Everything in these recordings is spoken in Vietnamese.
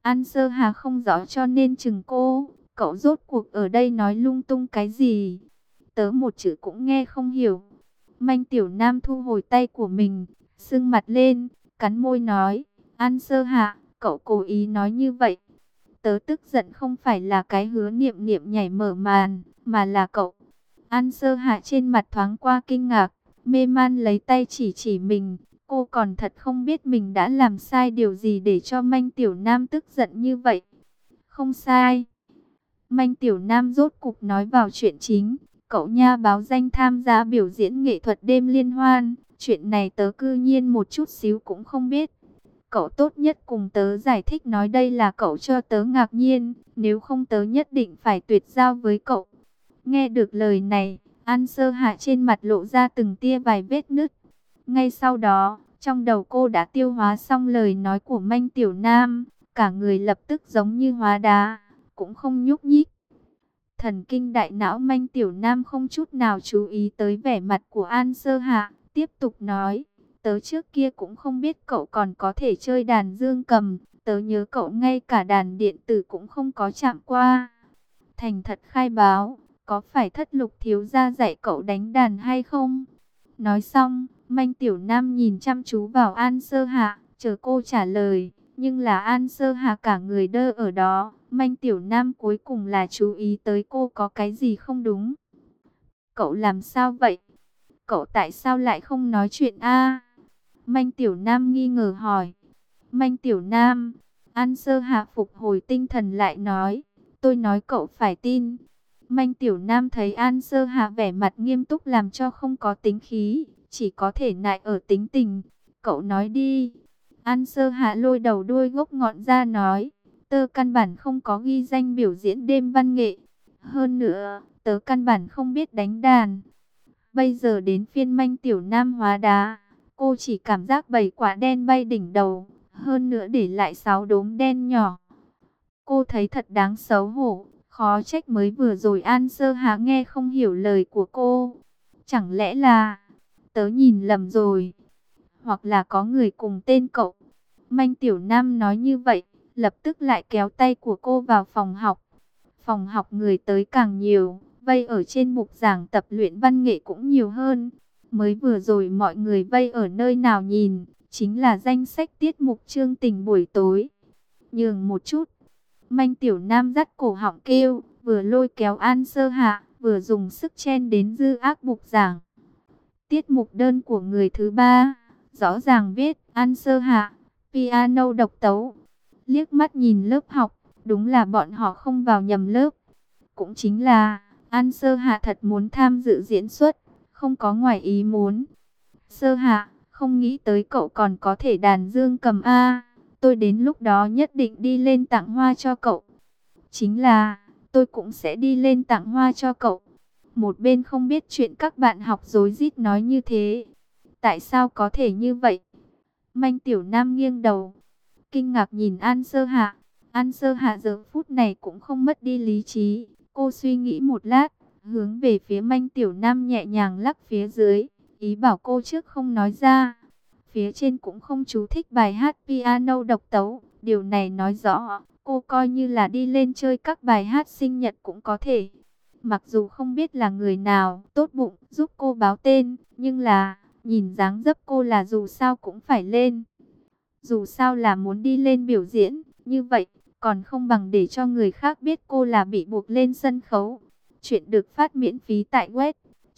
An Sơ Hà không rõ cho nên chừng cô, cậu rốt cuộc ở đây nói lung tung cái gì? Tớ một chữ cũng nghe không hiểu. Manh Tiểu Nam thu hồi tay của mình, sưng mặt lên, cắn môi nói, An Sơ Hạ, cậu cố ý nói như vậy. Tớ tức giận không phải là cái hứa niệm niệm nhảy mở màn, mà là cậu. An Sơ Hạ trên mặt thoáng qua kinh ngạc, mê man lấy tay chỉ chỉ mình. Cô còn thật không biết mình đã làm sai điều gì để cho Manh Tiểu Nam tức giận như vậy. Không sai. Manh Tiểu Nam rốt cục nói vào chuyện chính. Cậu nha báo danh tham gia biểu diễn nghệ thuật đêm liên hoan. Chuyện này tớ cư nhiên một chút xíu cũng không biết. Cậu tốt nhất cùng tớ giải thích nói đây là cậu cho tớ ngạc nhiên. Nếu không tớ nhất định phải tuyệt giao với cậu. Nghe được lời này, An Sơ Hạ trên mặt lộ ra từng tia vài vết nứt. Ngay sau đó, trong đầu cô đã tiêu hóa xong lời nói của Manh Tiểu Nam. Cả người lập tức giống như hóa đá, cũng không nhúc nhích. Thần kinh đại não Manh Tiểu Nam không chút nào chú ý tới vẻ mặt của An Sơ Hạ, tiếp tục nói, tớ trước kia cũng không biết cậu còn có thể chơi đàn dương cầm, tớ nhớ cậu ngay cả đàn điện tử cũng không có chạm qua. Thành thật khai báo, có phải Thất Lục thiếu gia dạy cậu đánh đàn hay không? Nói xong, Manh Tiểu Nam nhìn chăm chú vào An Sơ Hạ, chờ cô trả lời. Nhưng là An Sơ Hà cả người đơ ở đó. Manh Tiểu Nam cuối cùng là chú ý tới cô có cái gì không đúng. Cậu làm sao vậy? Cậu tại sao lại không nói chuyện a? Manh Tiểu Nam nghi ngờ hỏi. Manh Tiểu Nam, An Sơ Hà phục hồi tinh thần lại nói. Tôi nói cậu phải tin. Manh Tiểu Nam thấy An Sơ Hà vẻ mặt nghiêm túc làm cho không có tính khí. Chỉ có thể nại ở tính tình. Cậu nói đi. An Sơ Hạ lôi đầu đuôi gốc ngọn ra nói, tớ căn bản không có ghi danh biểu diễn đêm văn nghệ. Hơn nữa, tớ căn bản không biết đánh đàn. Bây giờ đến phiên Manh Tiểu Nam hóa đá, cô chỉ cảm giác 7 quả đen bay đỉnh đầu, hơn nữa để lại 6 đốm đen nhỏ. Cô thấy thật đáng xấu hổ, khó trách mới vừa rồi An Sơ Hạ nghe không hiểu lời của cô. Chẳng lẽ là, tớ nhìn lầm rồi? Hoặc là có người cùng tên cậu. Manh Tiểu Nam nói như vậy, lập tức lại kéo tay của cô vào phòng học. Phòng học người tới càng nhiều, vây ở trên mục giảng tập luyện văn nghệ cũng nhiều hơn. Mới vừa rồi mọi người vây ở nơi nào nhìn, chính là danh sách tiết mục chương trình buổi tối. Nhường một chút, Manh Tiểu Nam dắt cổ họng kêu, vừa lôi kéo An Sơ Hạ, vừa dùng sức chen đến dư ác mục giảng. Tiết mục đơn của người thứ ba, rõ ràng viết An Sơ Hạ, piano độc tấu. Liếc mắt nhìn lớp học, đúng là bọn họ không vào nhầm lớp. Cũng chính là, An Sơ Hạ thật muốn tham dự diễn xuất, không có ngoài ý muốn. Sơ Hạ, không nghĩ tới cậu còn có thể đàn dương cầm A. Tôi đến lúc đó nhất định đi lên tặng hoa cho cậu. Chính là, tôi cũng sẽ đi lên tặng hoa cho cậu. Một bên không biết chuyện các bạn học rối rít nói như thế. Tại sao có thể như vậy? Manh Tiểu Nam nghiêng đầu, kinh ngạc nhìn An Sơ Hạ. An Sơ Hạ giờ phút này cũng không mất đi lý trí. Cô suy nghĩ một lát, hướng về phía Manh Tiểu Nam nhẹ nhàng lắc phía dưới, ý bảo cô trước không nói ra. Phía trên cũng không chú thích bài hát piano độc tấu. Điều này nói rõ, cô coi như là đi lên chơi các bài hát sinh nhật cũng có thể. Mặc dù không biết là người nào tốt bụng giúp cô báo tên, nhưng là, nhìn dáng dấp cô là dù sao cũng phải lên. Dù sao là muốn đi lên biểu diễn, như vậy, còn không bằng để cho người khác biết cô là bị buộc lên sân khấu. Chuyện được phát miễn phí tại web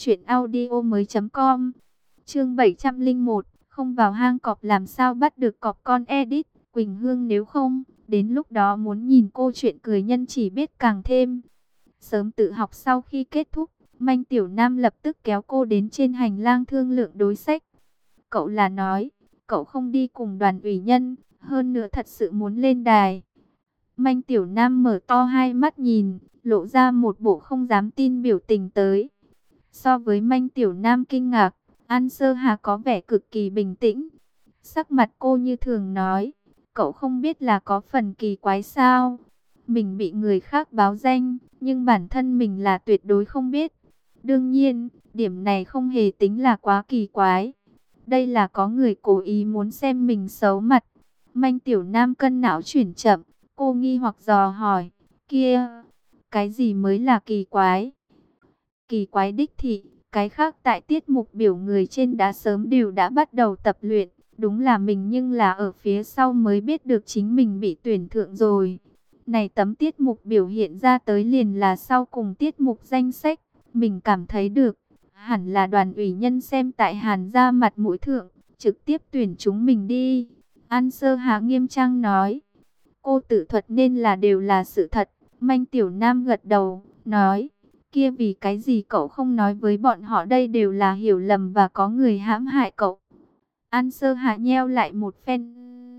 truyệnaudiomoi.com. Chương 701, không vào hang cọp làm sao bắt được cọp con edit. Quỳnh Hương nếu không, đến lúc đó muốn nhìn cô chuyện cười nhân chỉ biết càng thêm. Sớm tự học sau khi kết thúc, Manh Tiểu Nam lập tức kéo cô đến trên hành lang thương lượng đối sách. Cậu là nói, cậu không đi cùng đoàn ủy nhân, hơn nữa thật sự muốn lên đài. Manh Tiểu Nam mở to hai mắt nhìn, lộ ra một bộ không dám tin biểu tình tới. So với Manh Tiểu Nam kinh ngạc, An Sơ Hà có vẻ cực kỳ bình tĩnh. Sắc mặt cô như thường nói, cậu không biết là có phần kỳ quái sao? Mình bị người khác báo danh, nhưng bản thân mình là tuyệt đối không biết. Đương nhiên, điểm này không hề tính là quá kỳ quái. Đây là có người cố ý muốn xem mình xấu mặt. Manh Tiểu Nam cân não chuyển chậm, Cô nghi hoặc dò hỏi, kia, cái gì mới là kỳ quái? Kỳ quái đích thị, cái khác tại tiết mục biểu người trên đã sớm đều đã bắt đầu tập luyện. Đúng là mình nhưng là ở phía sau mới biết được chính mình bị tuyển thượng rồi. Này tấm tiết mục biểu hiện ra tới liền là sau cùng tiết mục danh sách. Mình cảm thấy được, hẳn là đoàn ủy nhân xem tại Hàn gia mặt mũi thượng, trực tiếp tuyển chúng mình đi. An Sơ Hà nghiêm trang nói, cô tự thuật nên là đều là sự thật. Manh Tiểu Nam gật đầu, nói, kia vì cái gì cậu không nói với bọn họ đây đều là hiểu lầm và có người hãm hại cậu. An Sơ Hạ nheo lại một phen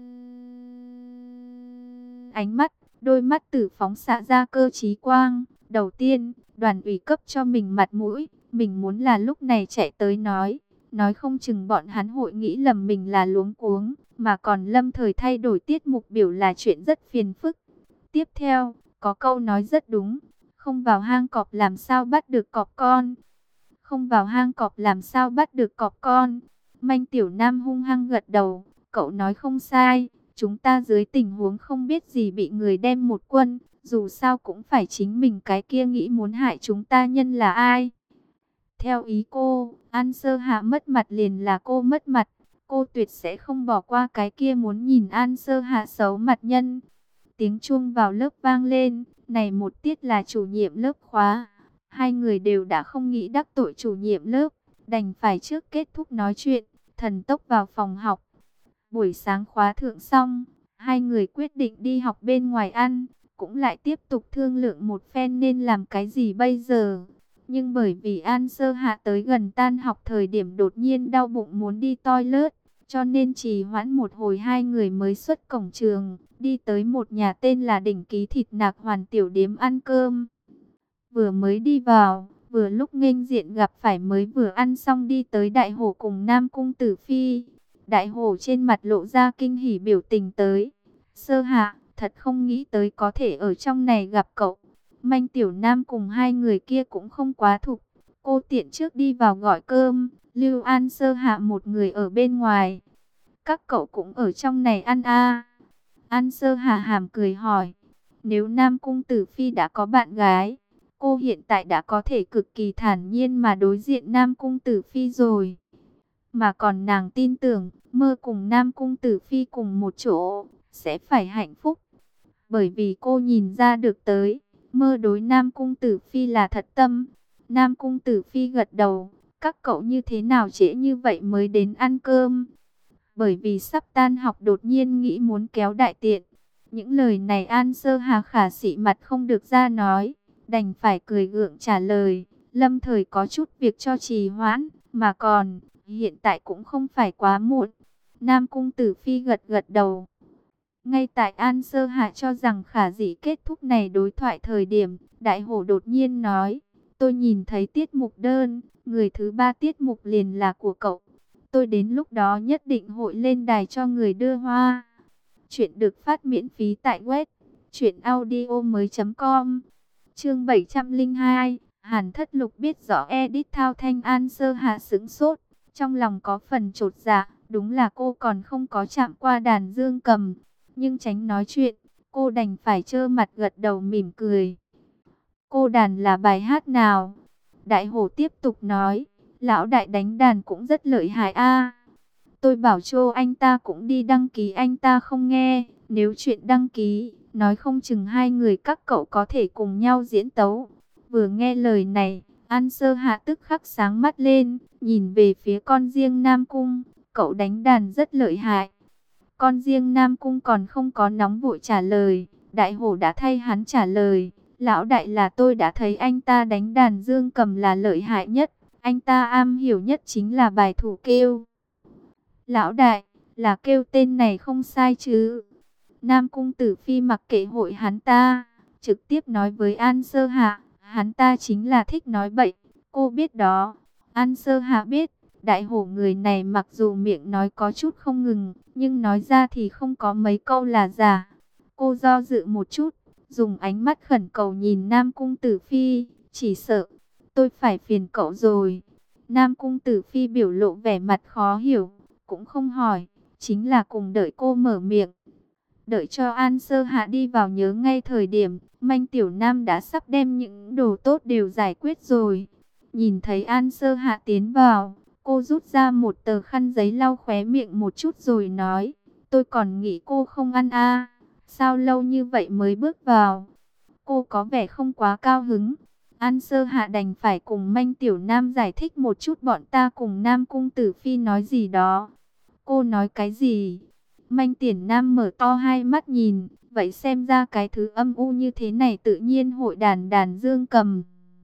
ánh mắt, đôi mắt tử phóng xạ ra cơ trí quang. Đầu tiên, đoàn ủy cấp cho mình mặt mũi, mình muốn là lúc này chạy tới nói không chừng bọn hắn hội nghĩ lầm mình là luống cuống, mà còn lâm thời thay đổi tiết mục biểu là chuyện rất phiền phức. Tiếp theo, có câu nói rất đúng, không vào hang cọp làm sao bắt được cọp con. Không vào hang cọp làm sao bắt được cọp con. Manh Tiểu Nam hung hăng gật đầu, cậu nói không sai, chúng ta dưới tình huống không biết gì bị người đem một quân, dù sao cũng phải chính mình cái kia nghĩ muốn hại chúng ta nhân là ai. Theo ý cô, An Sơ Hạ mất mặt liền là cô mất mặt, cô tuyệt sẽ không bỏ qua cái kia muốn nhìn An Sơ Hạ xấu mặt nhân. Tiếng chuông vào lớp vang lên, này một tiết là chủ nhiệm lớp khóa. Hai người đều đã không nghĩ đắc tội chủ nhiệm lớp, đành phải trước kết thúc nói chuyện, thần tốc vào phòng học. Buổi sáng khóa thượng xong, hai người quyết định đi học bên ngoài ăn, cũng lại tiếp tục thương lượng một phen nên làm cái gì bây giờ. Nhưng bởi vì An Sơ Hạ tới gần tan học thời điểm đột nhiên đau bụng muốn đi toilet, cho nên trì hoãn một hồi hai người mới xuất cổng trường, đi tới một nhà tên là Đỉnh Ký Thịt Nạc Hoàn tiểu điếm ăn cơm. Vừa mới đi vào, vừa lúc nghênh diện gặp phải mới vừa ăn xong đi tới Đại Hổ cùng Nam Cung Tử Phi. Đại Hổ trên mặt lộ ra kinh hỉ biểu tình tới. Sơ Hạ, thật không nghĩ tới có thể ở trong này gặp cậu. Manh Tiểu Nam cùng hai người kia cũng không quá thục. Cô tiện trước đi vào gọi cơm, lưu An Sơ Hạ một người ở bên ngoài. Các cậu cũng ở trong này ăn à? An Sơ Hạ hàm cười hỏi. Nếu Nam Cung Tử Phi đã có bạn gái, cô hiện tại đã có thể cực kỳ thản nhiên mà đối diện Nam Cung Tử Phi rồi. Mà còn nàng tin tưởng, mơ cùng Nam Cung Tử Phi cùng một chỗ, sẽ phải hạnh phúc. Bởi vì cô nhìn ra được tới, mơ đối Nam Cung Tử Phi là thật tâm. Nam Cung Tử Phi gật đầu, các cậu như thế nào trễ như vậy mới đến ăn cơm? Bởi vì sắp tan học đột nhiên nghĩ muốn kéo đại tiện. Những lời này An Sơ Hà khả sị mặt không được ra nói, đành phải cười gượng trả lời, lâm thời có chút việc cho trì hoãn, mà còn, hiện tại cũng không phải quá muộn. Nam Cung Tử Phi gật gật đầu. Ngay tại An Sơ Hạ cho rằng khả dĩ kết thúc này đối thoại thời điểm, Đại Hổ đột nhiên nói, tôi nhìn thấy tiết mục đơn, người thứ ba tiết mục liền là của cậu. Tôi đến lúc đó nhất định hội lên đài cho người đưa hoa. Chuyện được phát miễn phí tại web truyệnaudiomoi.com. Chương 702, Hàn Thất Lục biết rõ edit thao thanh. An Sơ Hạ sững sốt, trong lòng có phần chột dạ, đúng là cô còn không có chạm qua đàn dương cầm, nhưng tránh nói chuyện, cô đành phải trơ mặt gật đầu mỉm cười. Cô đàn là bài hát nào? Đại Hổ tiếp tục nói, lão đại đánh đàn cũng rất lợi hại a. Tôi bảo cho anh ta cũng đi đăng ký, anh ta không nghe. Nếu chuyện đăng ký, nói không chừng hai người các cậu có thể cùng nhau diễn tấu. Vừa nghe lời này, An Sơ Hạ tức khắc sáng mắt lên, nhìn về phía con riêng Nam Cung. Cậu đánh đàn rất lợi hại. Con riêng Nam Cung còn không có nóng vội trả lời, Đại Hổ đã thay hắn trả lời. Lão đại là tôi đã thấy anh ta đánh đàn dương cầm là lợi hại nhất. Anh ta am hiểu nhất chính là bài thủ kêu. Lão đại, là kêu tên này không sai chứ? Nam Cung Tử Phi mặc kệ hội hắn ta, trực tiếp nói với An Sơ Hạ, hắn ta chính là thích nói bậy, cô biết đó. An Sơ Hạ biết, Đại Hổ người này mặc dù miệng nói có chút không ngừng, nhưng nói ra thì không có mấy câu là giả. Cô do dự một chút, dùng ánh mắt khẩn cầu nhìn Nam Cung Tử Phi, chỉ sợ, tôi phải phiền cậu rồi. Nam Cung Tử Phi biểu lộ vẻ mặt khó hiểu, cũng không hỏi, chính là cùng đợi cô mở miệng. Đợi cho An Sơ Hạ đi vào nhớ ngay thời điểm, Manh Tiểu Nam đã sắp đem những đồ tốt đều giải quyết rồi. Nhìn thấy An Sơ Hạ tiến vào, cô rút ra một tờ khăn giấy lau khóe miệng một chút rồi nói, tôi còn nghĩ cô không ăn à, sao lâu như vậy mới bước vào. Cô có vẻ không quá cao hứng. An Sơ Hạ đành phải cùng Manh Tiểu Nam giải thích một chút bọn ta cùng Nam Cung Tử Phi nói gì đó. Cô nói cái gì? Manh Tiểu Nam mở to hai mắt nhìn, vậy xem ra cái thứ âm u như thế này tự nhiên hội đàn đàn dương cầm.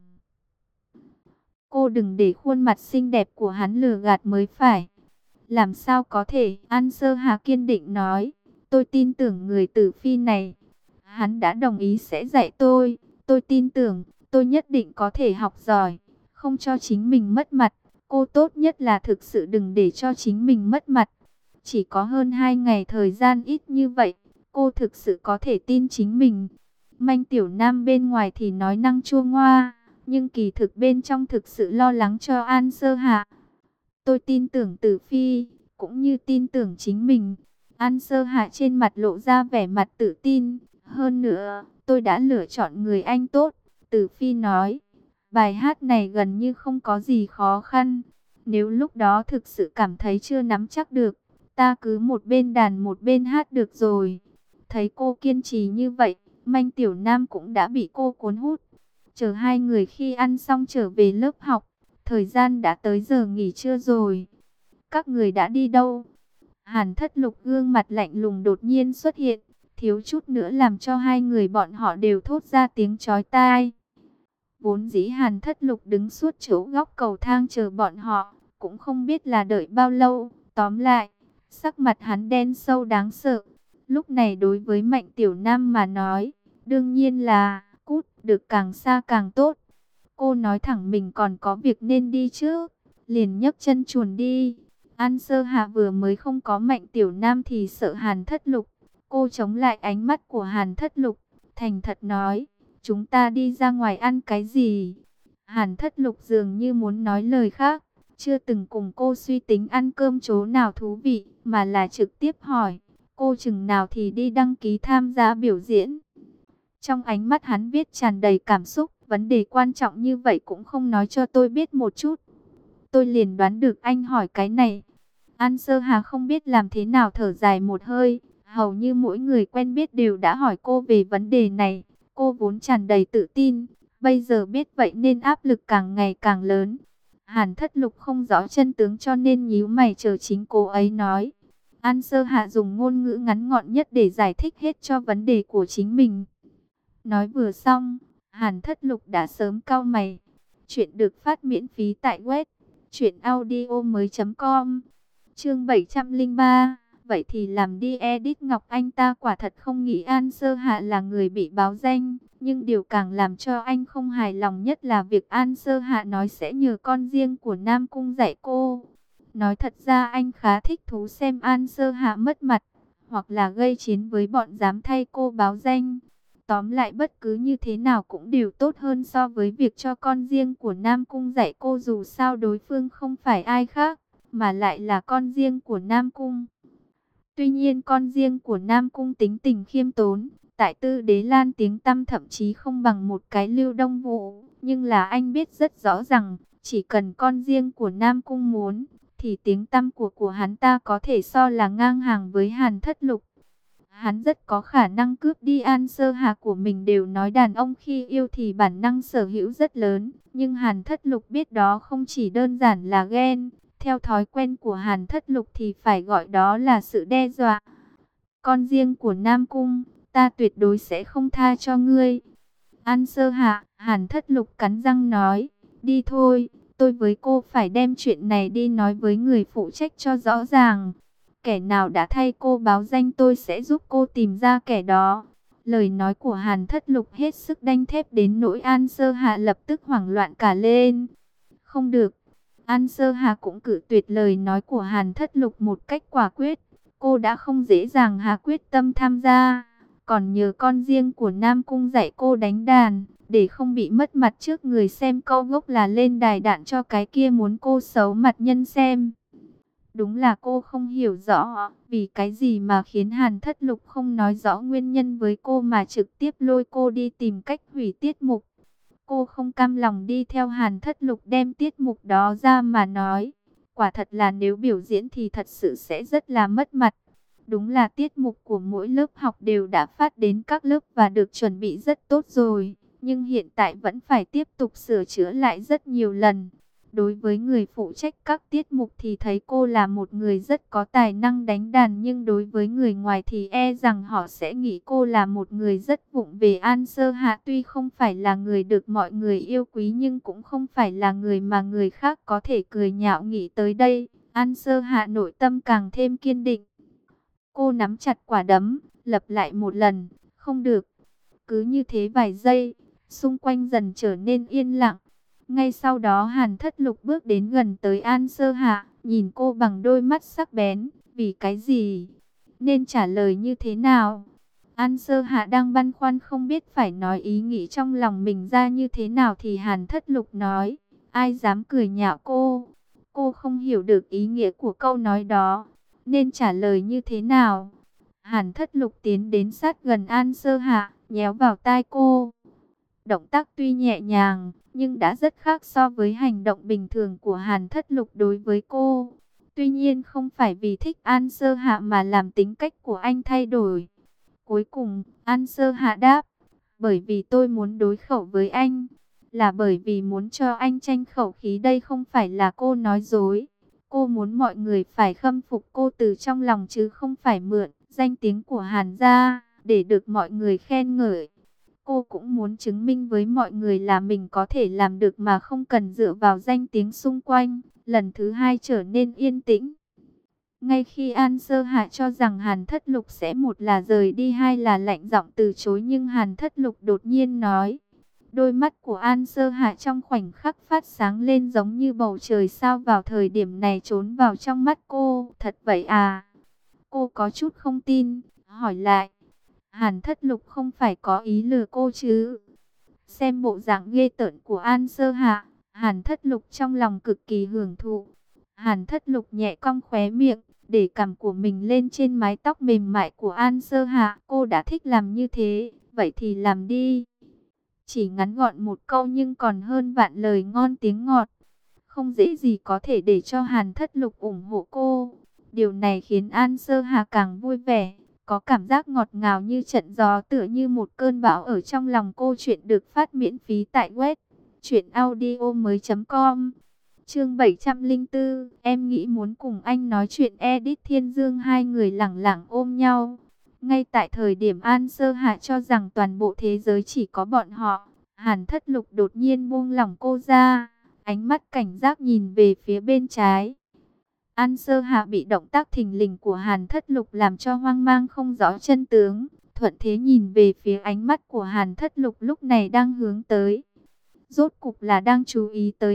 Cô đừng để khuôn mặt xinh đẹp của hắn lừa gạt mới phải. Làm sao có thể? An Sơ Hà kiên định nói, tôi tin tưởng người Tử Phi này. Hắn đã đồng ý sẽ dạy tôi tin tưởng, tôi nhất định có thể học giỏi, không cho chính mình mất mặt. Cô tốt nhất là thực sự đừng để cho chính mình mất mặt. Chỉ có hơn 2 ngày thời gian ít như vậy, cô thực sự có thể tin chính mình. Manh Tiểu Nam bên ngoài thì nói năng chua ngoa, nhưng kỳ thực bên trong thực sự lo lắng cho An Sơ Hạ. Tôi tin tưởng Tử Phi, cũng như tin tưởng chính mình. An Sơ Hạ trên mặt lộ ra vẻ mặt tự tin. Hơn nữa, tôi đã lựa chọn người anh tốt. Tử Phi nói, bài hát này gần như không có gì khó khăn. Nếu lúc đó thực sự cảm thấy chưa nắm chắc được, ta cứ một bên đàn một bên hát được rồi. Thấy cô kiên trì như vậy, Manh Tiểu Nam cũng đã bị cô cuốn hút. Chờ hai người khi ăn xong trở về lớp học, thời gian đã tới giờ nghỉ trưa rồi. Các người đã đi đâu? Hàn Thất Lục gương mặt lạnh lùng đột nhiên xuất hiện, thiếu chút nữa làm cho hai người bọn họ đều thốt ra tiếng chói tai. Vốn dĩ Hàn Thất Lục đứng suốt chỗ góc cầu thang chờ bọn họ, cũng không biết là đợi bao lâu. Tóm lại, sắc mặt hắn đen sâu đáng sợ. Lúc này đối với Mạnh Tiểu Nam mà nói, đương nhiên là cút, được càng xa càng tốt. Cô nói thẳng mình còn có việc nên đi trước, liền nhấc chân chuồn đi. An Sơ Hạ vừa mới không có Mạnh Tiểu Nam thì sợ Hàn Thất Lục. Cô chống lại ánh mắt của Hàn Thất Lục, thành thật nói, chúng ta đi ra ngoài ăn cái gì? Hàn Thất Lục dường như muốn nói lời khác, chưa từng cùng cô suy tính ăn cơm chỗ nào thú vị, mà là trực tiếp hỏi, cô chừng nào thì đi đăng ký tham gia biểu diễn. Trong ánh mắt hắn viết tràn đầy cảm xúc, vấn đề quan trọng như vậy cũng không nói cho tôi biết một chút. Tôi liền đoán được anh hỏi cái này. An Sơ Hà không biết làm thế nào thở dài một hơi, hầu như mỗi người quen biết đều đã hỏi cô về vấn đề này. Cô vốn tràn đầy tự tin, bây giờ biết vậy nên áp lực càng ngày càng lớn. Hàn Thất Lục không rõ chân tướng cho nên nhíu mày chờ chính cô ấy nói. An Sơ Hạ dùng ngôn ngữ ngắn gọn nhất để giải thích hết cho vấn đề của chính mình. Nói vừa xong, Hàn Thất Lục đã sớm cau mày. Chuyện được phát miễn phí tại web truyệnaudiomoi.com. Chương 703. Vậy thì làm đi edit. Ngọc Anh ta quả thật không nghĩ An Sơ Hạ là người bị báo danh, nhưng điều càng làm cho anh không hài lòng nhất là việc An Sơ Hạ nói sẽ nhờ con riêng của Nam Cung dạy cô. Nói thật ra anh khá thích thú xem An Sơ Hạ mất mặt, hoặc là gây chiến với bọn dám thay cô báo danh. Tóm lại bất cứ như thế nào cũng đều tốt hơn so với việc cho con riêng của Nam Cung dạy cô, dù sao đối phương không phải ai khác, mà lại là con riêng của Nam Cung. Tuy nhiên con riêng của Nam Cung tính tình khiêm tốn, tại Tư Đế Lan tiếng tăm thậm chí không bằng một cái Lưu Đông Vũ. Nhưng là anh biết rất rõ rằng, chỉ cần con riêng của Nam Cung muốn, thì tiếng tăm của hắn ta có thể so là ngang hàng với Hàn Thất Lục. Hắn rất có khả năng cướp đi An Sơ Hà của mình. Đều nói đàn ông khi yêu thì bản năng sở hữu rất lớn, nhưng Hàn Thất Lục biết đó không chỉ đơn giản là ghen. Theo thói quen của Hàn Thất Lục thì phải gọi đó là sự đe dọa. Con riêng của Nam Cung, ta tuyệt đối sẽ không tha cho ngươi. An Sơ Hạ, Hàn Thất Lục cắn răng nói, đi thôi, tôi với cô phải đem chuyện này đi nói với người phụ trách cho rõ ràng. Kẻ nào đã thay cô báo danh tôi sẽ giúp cô tìm ra kẻ đó. Lời nói của Hàn Thất Lục hết sức đanh thép đến nỗi An Sơ Hạ lập tức hoảng loạn cả lên. Không được. An Sơ Hà cũng cự tuyệt lời nói của Hàn Thất Lục một cách quả quyết. Cô đã không dễ dàng hạ quyết tâm tham gia, còn nhờ con riêng của Nam Cung dạy cô đánh đàn, để không bị mất mặt trước người xem, câu gốc là lên đài đạn cho cái kia muốn cô xấu mặt nhân xem. Đúng là cô không hiểu rõ vì cái gì mà khiến Hàn Thất Lục không nói rõ nguyên nhân với cô mà trực tiếp lôi cô đi tìm cách hủy tiết mục. Cô không cam lòng đi theo Hàn Thất Lục đem tiết mục đó ra mà nói. Quả thật là nếu biểu diễn thì thật sự sẽ rất là mất mặt. Đúng là tiết mục của mỗi lớp học đều đã phát đến các lớp và được chuẩn bị rất tốt rồi. Nhưng hiện tại vẫn phải tiếp tục sửa chữa lại rất nhiều lần. Đối với người phụ trách các tiết mục thì thấy cô là một người rất có tài năng đánh đàn. Nhưng đối với người ngoài thì e rằng họ sẽ nghĩ cô là một người rất vụng về. An Sơ Hạ tuy không phải là người được mọi người yêu quý nhưng cũng không phải là người mà người khác có thể cười nhạo. Nghĩ tới đây, An Sơ Hạ nội tâm càng thêm kiên định. Cô nắm chặt quả đấm, lặp lại một lần, không được. Cứ như thế vài giây, xung quanh dần trở nên yên lặng. Ngay sau đó Hàn Thất Lục bước đến gần tới An Sơ Hạ, nhìn cô bằng đôi mắt sắc bén. Vì cái gì? Nên trả lời như thế nào? An Sơ Hạ đang băn khoăn không biết phải nói ý nghĩ trong lòng mình ra như thế nào thì Hàn Thất Lục nói. Ai dám cười nhạo cô? Cô không hiểu được ý nghĩa của câu nói đó. Nên trả lời như thế nào? Hàn Thất Lục tiến đến sát gần An Sơ Hạ, nhéo vào tai cô. Động tác tuy nhẹ nhàng, nhưng đã rất khác so với hành động bình thường của Hàn Thất Lục đối với cô. Tuy nhiên không phải vì thích An Sơ Hạ mà làm tính cách của anh thay đổi. Cuối cùng, An Sơ Hạ đáp, bởi vì tôi muốn đối khẩu với anh, là bởi vì muốn cho anh tranh khẩu khí. Đây không phải là cô nói dối. Cô muốn mọi người phải khâm phục cô từ trong lòng chứ không phải mượn danh tiếng của Hàn gia để được mọi người khen ngợi. Cô cũng muốn chứng minh với mọi người là mình có thể làm được mà không cần dựa vào danh tiếng xung quanh. Lần thứ hai trở nên yên tĩnh. Ngay khi An Sơ Hạ cho rằng Hàn Thất Lục sẽ một là rời đi hai là lạnh giọng từ chối, nhưng Hàn Thất Lục đột nhiên nói. Đôi mắt của An Sơ Hạ trong khoảnh khắc phát sáng lên giống như bầu trời sao vào thời điểm này trốn vào trong mắt cô. Thật vậy à? Cô có chút không tin, hỏi lại. Hàn Thất Lục không phải có ý lừa cô chứ? Xem bộ dạng ghê tởn của An Sơ Hạ, Hàn Thất Lục trong lòng cực kỳ hưởng thụ. Hàn Thất Lục nhẹ cong khóe miệng, để cằm của mình lên trên mái tóc mềm mại của An Sơ Hạ. Cô đã thích làm như thế, vậy thì làm đi. Chỉ ngắn gọn một câu nhưng còn hơn vạn lời ngon tiếng ngọt. Không dễ gì có thể để cho Hàn Thất Lục ủng hộ cô. Điều này khiến An Sơ Hà càng vui vẻ, có cảm giác ngọt ngào như trận gió, tựa như một cơn bão ở trong lòng cô. Chuyện được phát miễn phí tại web truyệnaudiomoi.com. Chương 704, em nghĩ muốn cùng anh nói chuyện. Edit Thiên Dương. Hai người lẳng lặng ôm nhau. Ngay tại thời điểm An Sơ Hạ cho rằng toàn bộ thế giới chỉ có bọn họ, Hàn Thất Lục đột nhiên buông lỏng cô ra, ánh mắt cảnh giác nhìn về phía bên trái. An Sơ Hạ bị động tác thình lình của Hàn Thất Lục làm cho hoang mang không rõ chân tướng, thuận thế nhìn về phía ánh mắt của Hàn Thất Lục lúc này đang hướng tới. Rốt cục là đang chú ý tới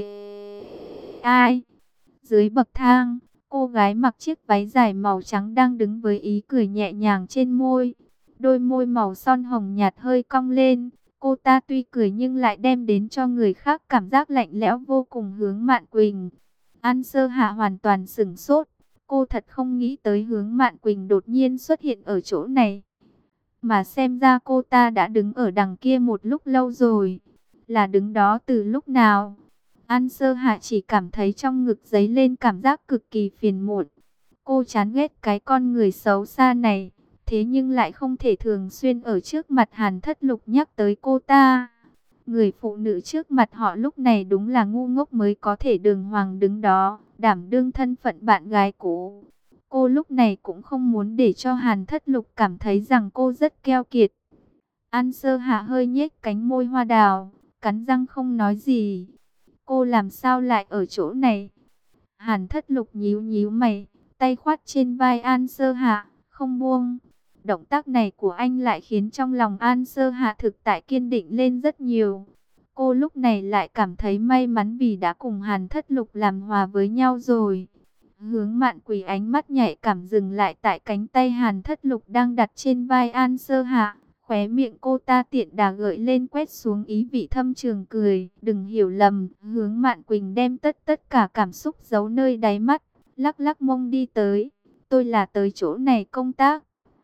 ai? Dưới bậc thang, cô gái mặc chiếc váy dài màu trắng đang đứng với ý cười nhẹ nhàng trên môi. Đôi môi màu son hồng nhạt hơi cong lên. Cô ta tuy cười nhưng lại đem đến cho người khác cảm giác lạnh lẽo vô cùng. Hướng Mạn Quỳnh. An Sơ Hạ hoàn toàn sửng sốt. Cô thật không nghĩ tới Hướng Mạn Quỳnh đột nhiên xuất hiện ở chỗ này. Mà xem ra cô ta đã đứng ở đằng kia một lúc lâu rồi. Là đứng đó từ lúc nào? An Sơ Hạ chỉ cảm thấy trong ngực dấy lên cảm giác cực kỳ phiền muộn. Cô chán ghét cái con người xấu xa này, thế nhưng lại không thể thường xuyên ở trước mặt Hàn Thất Lục nhắc tới cô ta. Người phụ nữ trước mặt họ lúc này đúng là ngu ngốc mới có thể đường hoàng đứng đó, đảm đương thân phận bạn gái cũ. Cô lúc này cũng không muốn để cho Hàn Thất Lục cảm thấy rằng cô rất keo kiệt. An Sơ Hạ hơi nhếch cánh môi hoa đào, cắn răng không nói gì. Cô làm sao lại ở chỗ này? Hàn Thất Lục nhíu nhíu mày, tay khoát trên vai An Sơ Hạ, không buông. Động tác này của anh lại khiến trong lòng An Sơ Hạ thực tại kiên định lên rất nhiều. Cô lúc này lại cảm thấy may mắn vì đã cùng Hàn Thất Lục làm hòa với nhau rồi. Hướng Mạn Quỳ ánh mắt nhạy cảm dừng lại tại cánh tay Hàn Thất Lục đang đặt trên vai An Sơ Hạ. Khóe miệng cô ta tiện đà gợi lên quét xuống ý vị thâm trường cười. Đừng hiểu lầm, Hướng Mạn Quỳnh đem tất cả cảm xúc giấu nơi đáy mắt. lắc lắc mông đi tới. Tôi là tới chỗ này công tác.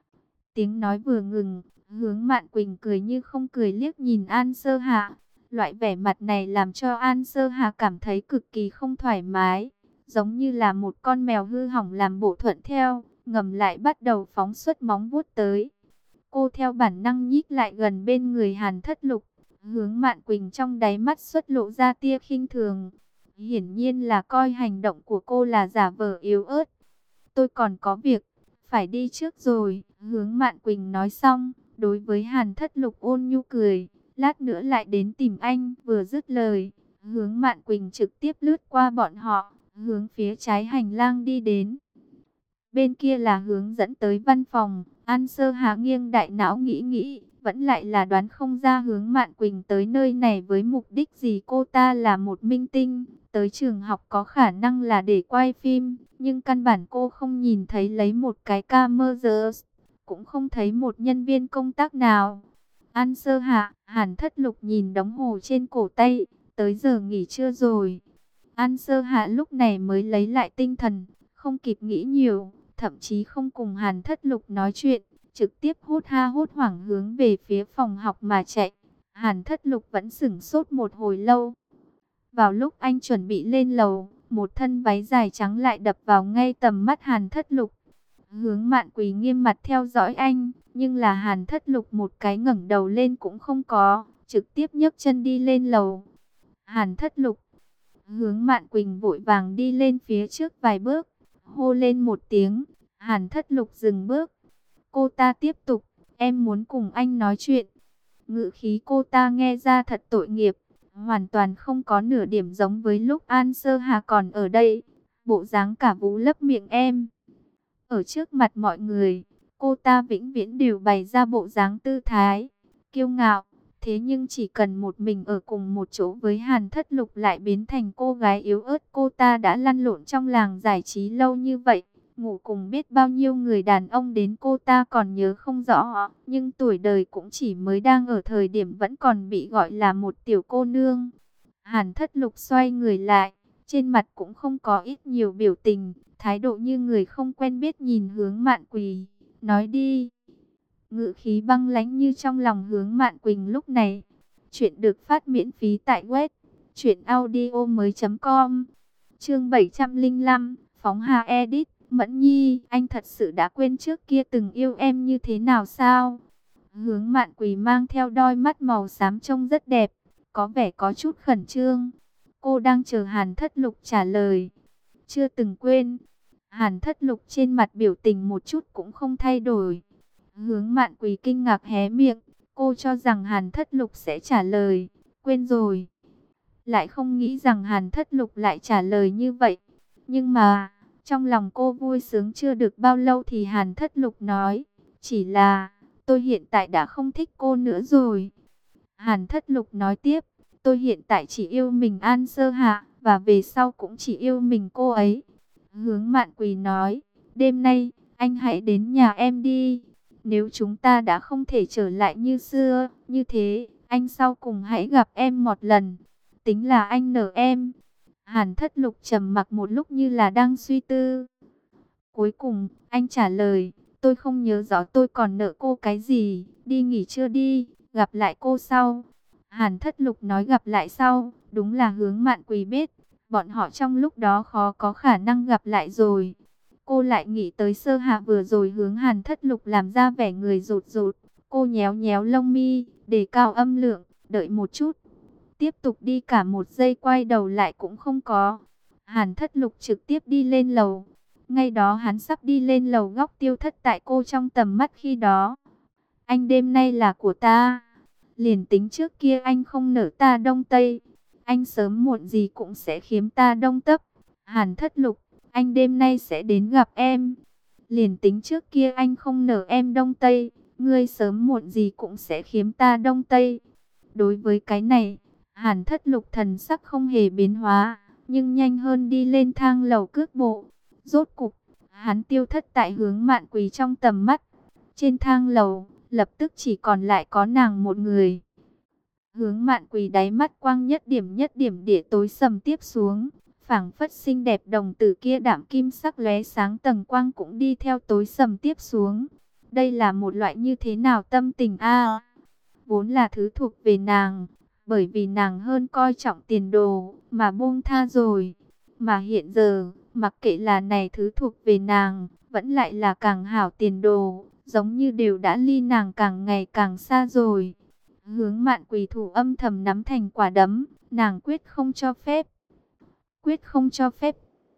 Tiếng nói vừa ngừng, Hướng Mạn Quỳnh cười như không cười liếc nhìn An Sơ Hạ. Loại vẻ mặt này làm cho An Sơ Hạ cảm thấy cực kỳ không thoải mái, giống như là một con mèo hư hỏng làm bộ thuận theo, ngầm lại bắt đầu phóng xuất móng vuốt tới. Cô theo bản năng nhích lại gần bên người Hàn Thất Lục. Hướng Mạn Quỳnh trong đáy mắt xuất lộ ra tia khinh thường. Hiển nhiên là coi hành động của cô là giả vờ yếu ớt. Tôi còn có việc, phải đi trước rồi. Hướng Mạn Quỳnh nói xong, đối với Hàn Thất Lục ôn nhu cười. Lát nữa lại đến tìm anh. Vừa dứt lời, Hướng Mạn Quỳnh trực tiếp lướt qua bọn họ, hướng phía trái hành lang đi đến. Bên kia là hướng dẫn tới văn phòng. An Sơ Hà nghiêng đại não nghĩ, vẫn lại là đoán không ra Hướng Mạn Quỳnh tới nơi này với mục đích gì. Cô ta là một minh tinh, tới trường học có khả năng là để quay phim, nhưng căn bản cô không nhìn thấy lấy một cái camera, cũng không thấy một nhân viên công tác nào. An Sơ Hạ, Hàn Thất Lục nhìn đồng hồ trên cổ tay, tới giờ nghỉ trưa rồi. An Sơ Hạ lúc này mới lấy lại tinh thần, không kịp nghĩ nhiều, thậm chí không cùng Hàn Thất Lục nói chuyện, trực tiếp hốt ha hốt hoảng hướng về phía phòng học mà chạy. Hàn Thất Lục vẫn sửng sốt một hồi lâu. Vào lúc anh chuẩn bị lên lầu, một thân váy dài trắng lại đập vào ngay tầm mắt Hàn Thất Lục. Hướng Mạn Quỳ nghiêm mặt theo dõi anh, nhưng là Hàn Thất Lục một cái ngẩng đầu lên cũng không có, trực tiếp nhấc chân đi lên lầu. Hàn Thất Lục. Hướng Mạn Quỳnh vội vàng đi lên phía trước vài bước, hô lên một tiếng. Hàn Thất Lục dừng bước. Cô ta tiếp tục, em muốn cùng anh nói chuyện. Ngữ khí cô ta nghe ra thật tội nghiệp, hoàn toàn không có nửa điểm giống với lúc An Sơ Hà còn ở đây. Bộ dáng cả vú lấp miệng em. Ở trước mặt mọi người, cô ta vĩnh viễn đều bày ra bộ dáng tư thái kiêu ngạo. Thế nhưng chỉ cần một mình ở cùng một chỗ với Hàn Thất Lục lại biến thành cô gái yếu ớt. Cô ta đã lăn lộn trong làng giải trí lâu như vậy, ngủ cùng biết bao nhiêu người đàn ông đến cô ta còn nhớ không rõ. Nhưng tuổi đời cũng chỉ mới đang ở thời điểm vẫn còn bị gọi là một tiểu cô nương. Hàn Thất Lục xoay người lại, trên mặt cũng không có ít nhiều biểu tình, thái độ như người không quen biết nhìn Hướng Mạn Quỳ. Nói đi. Ngữ khí băng lãnh như trong lòng Hướng Mạn Quỳnh lúc này. Chuyện được phát miễn phí tại web truyệnaudiomoi.com. Chương 705, Phóng Hà edit. Mẫn Nhi, anh thật sự đã quên trước kia từng yêu em như thế nào sao? Hướng Mạn Quỳ mang theo đôi mắt màu xám trông rất đẹp, có vẻ có chút khẩn trương. Cô đang chờ Hàn Thất Lục trả lời. Chưa từng quên. Hàn Thất Lục trên mặt biểu tình một chút cũng không thay đổi. Hướng Mạn Quỳ kinh ngạc hé miệng, cô cho rằng Hàn Thất Lục sẽ trả lời, quên rồi. Lại không nghĩ rằng Hàn Thất Lục lại trả lời như vậy. Nhưng mà, trong lòng cô vui sướng chưa được bao lâu thì Hàn Thất Lục nói, chỉ là, tôi hiện tại đã không thích cô nữa rồi. Hàn Thất Lục nói tiếp, tôi hiện tại chỉ yêu mình An Sơ Hạ, và về sau cũng chỉ yêu mình cô ấy. Hướng Mạn Quỳ nói, đêm nay, anh hãy đến nhà em đi. Nếu chúng ta đã không thể trở lại như xưa, như thế, anh sau cùng hãy gặp em một lần. Tính là anh nợ em. Hàn Thất Lục trầm mặc một lúc như là đang suy tư. Cuối cùng, anh trả lời, tôi không nhớ rõ tôi còn nợ cô cái gì, đi nghỉ trưa đi, gặp lại cô sau. Hàn Thất Lục nói gặp lại sau, đúng là Hướng Mạn Quỳ biết, bọn họ trong lúc đó khó có khả năng gặp lại rồi. Cô lại nghĩ tới Sơ Hạ vừa rồi hướng Hàn Thất Lục làm ra vẻ người rụt rụt. Cô nhéo nhéo lông mi, đề cao âm lượng, đợi một chút. Tiếp tục đi cả một giây quay đầu lại cũng không có. Hàn Thất Lục trực tiếp đi lên lầu. Ngay đó hắn sắp đi lên lầu góc tiêu thất tại cô trong tầm mắt khi đó. Anh đêm nay là của ta. Liền tính trước kia anh không nở ta đông tây, anh sớm muộn gì cũng sẽ khiếm ta đông tấp. Hàn Thất Lục, anh đêm nay sẽ đến gặp em. Liền tính trước kia anh không nở em đông tây, ngươi sớm muộn gì cũng sẽ khiếm ta đông tây. Đối với cái này, Hàn Thất Lục thần sắc không hề biến hóa, nhưng nhanh hơn đi lên thang lầu cước bộ. Rốt cục, hắn tiêu thất tại Hướng Mạn Quỳ trong tầm mắt. Trên thang lầu, lập tức chỉ còn lại có nàng một người. Hướng Mạn Quỳ đáy mắt quang nhất điểm địa tối sầm tiếp xuống. phảng phất xinh đẹp đồng tử kia đạm kim sắc lóe sáng tầng quang cũng đi theo tối sầm tiếp xuống. Đây là một loại như thế nào tâm tình a? Vốn là thứ thuộc về nàng, bởi vì nàng hơn coi trọng tiền đồ mà buông tha rồi. Mà hiện giờ, mặc kệ là này thứ thuộc về nàng, vẫn lại là càng hảo tiền đồ, giống như đều đã ly nàng càng ngày càng xa rồi. Hướng Mạn Quỳ thủ âm thầm nắm thành quả đấm, nàng quyết không cho phép. Quyết không cho phép.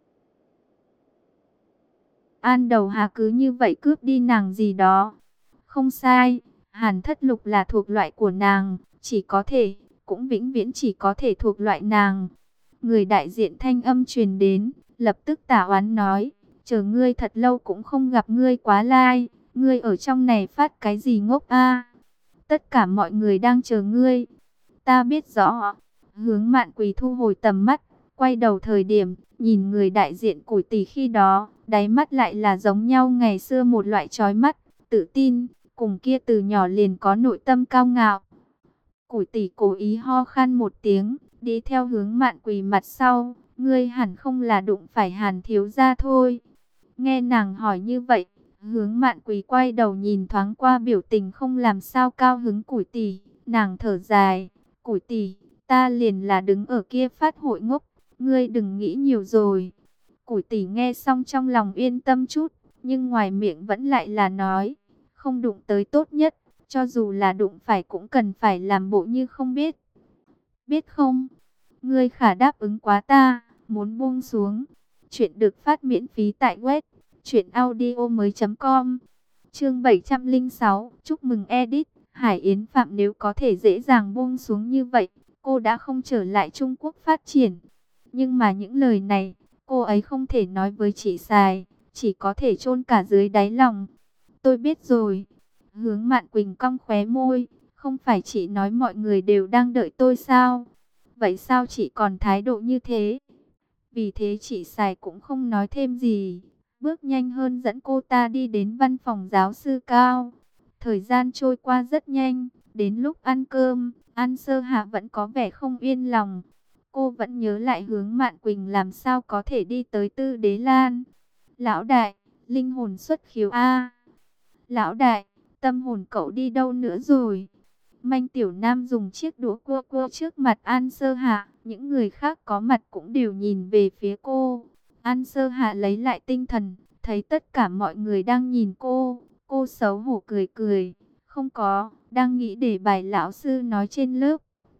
An Đầu Hà cứ như vậy cướp đi nàng gì đó. Không sai, Hàn Thất Lục là thuộc loại của nàng, chỉ có thể, cũng vĩnh viễn chỉ có thể thuộc loại nàng. Người đại diện thanh âm truyền đến, lập tức tả oán nói, chờ ngươi thật lâu cũng không gặp ngươi quá lai, ngươi ở trong này phát cái gì ngốc a? Tất cả mọi người đang chờ ngươi. Ta biết rõ. Hướng Mạn Quỳ thu hồi tầm mắt, quay đầu thời điểm, nhìn người đại diện Củi Tỷ khi đó, đáy mắt lại là giống nhau ngày xưa một loại chói mắt, tự tin, cùng kia từ nhỏ liền có nội tâm cao ngạo. Củi Tỷ cố ý ho khan một tiếng, đi theo Hướng Mạn Quỳ mặt sau, ngươi hẳn không là đụng phải Hàn thiếu gia thôi. Nghe nàng hỏi như vậy, Hướng Mạn Quỳ quay đầu nhìn thoáng qua biểu tình không làm sao cao hứng Củi Tỷ, nàng thở dài, Củi Tỷ, ta liền là đứng ở kia phát hội ngốc, ngươi đừng nghĩ nhiều rồi. Củi Tỷ nghe xong trong lòng yên tâm chút, nhưng ngoài miệng vẫn lại là nói, không đụng tới tốt nhất, cho dù là đụng phải cũng cần phải làm bộ như không biết. Biết không? Ngươi khả đáp ứng quá ta, muốn buông xuống. Chuyện được phát miễn phí tại web truyệnaudiomoi.com. Chương 706, chúc mừng edit. Hải Yến Phạm nếu có thể dễ dàng buông xuống như vậy, cô đã không trở lại Trung Quốc phát triển. Nhưng mà những lời này, cô ấy không thể nói với chị Sài, chỉ có thể chôn cả dưới đáy lòng. Tôi biết rồi. Hướng Mạn Quỳnh cong khóe môi, không phải chị nói mọi người đều đang đợi tôi sao? Vậy sao chị còn thái độ như thế? Vì thế chị Sài cũng không nói thêm gì, bước nhanh hơn dẫn cô ta đi đến văn phòng giáo sư Cao. Thời gian trôi qua rất nhanh, đến lúc ăn cơm, An Sơ Hạ vẫn có vẻ không yên lòng. Cô vẫn nhớ lại Hướng Mạn Quỳnh làm sao có thể đi tới Tư Đế Lan. Lão đại, linh hồn xuất khiếu a. Lão đại, tâm hồn cậu đi đâu nữa rồi? Manh Tiểu Nam dùng chiếc đũa cua cua trước mặt An Sơ Hạ, những người khác có mặt cũng đều nhìn về phía cô. An Sơ Hạ lấy lại tinh thần, thấy tất cả mọi người đang nhìn cô xấu hổ cười cười, không có, đang nghĩ để bài lão sư nói trên lớp.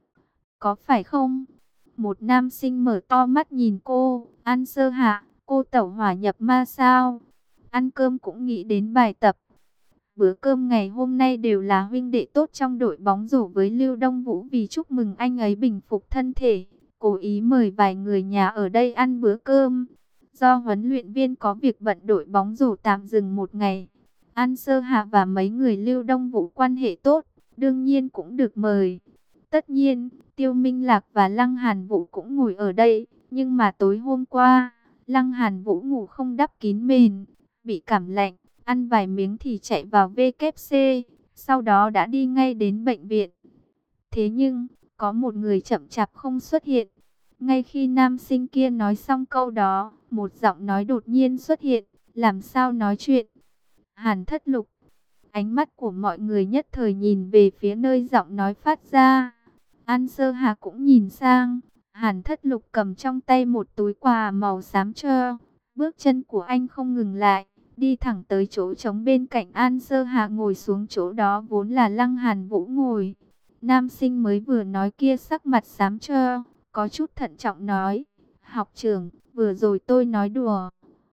Có phải không? Một nam sinh mở to mắt nhìn cô, An Sơ Hạ, cô tẩu hỏa nhập ma sao? Ăn cơm cũng nghĩ đến bài tập. Bữa cơm ngày hôm nay đều là huynh đệ tốt trong đội bóng rổ với Lưu Đông Vũ vì chúc mừng anh ấy bình phục thân thể. Cố ý mời vài người nhà ở đây ăn bữa cơm. Do huấn luyện viên có việc bận đội bóng rổ tạm dừng một ngày. An Sơ Hạ và mấy người Lưu Đông Vũ quan hệ tốt, đương nhiên cũng được mời. Tất nhiên, Tiêu Minh Lạc và Lăng Hàn Vũ cũng ngồi ở đây. Nhưng mà tối hôm qua, Lăng Hàn Vũ ngủ không đắp kín mền, bị cảm lạnh. Ăn vài miếng thì chạy vào WC, sau đó đã đi ngay đến bệnh viện. Thế nhưng, có một người chậm chạp không xuất hiện. Ngay khi nam sinh kia nói xong câu đó, một giọng nói đột nhiên xuất hiện, làm sao nói chuyện. Hàn Thất Lục. Ánh mắt của mọi người nhất thời nhìn về phía nơi giọng nói phát ra. An Sơ Hà cũng nhìn sang, Hàn Thất Lục cầm trong tay một túi quà màu xám cho. Bước chân của anh không ngừng lại, đi thẳng tới chỗ trống bên cạnh An Sơ Hạ ngồi xuống chỗ đó vốn là Lăng Hàn Vũ ngồi. Nam sinh mới vừa nói kia sắc mặt xám cho, có chút thận trọng nói, học trưởng, vừa rồi tôi nói đùa.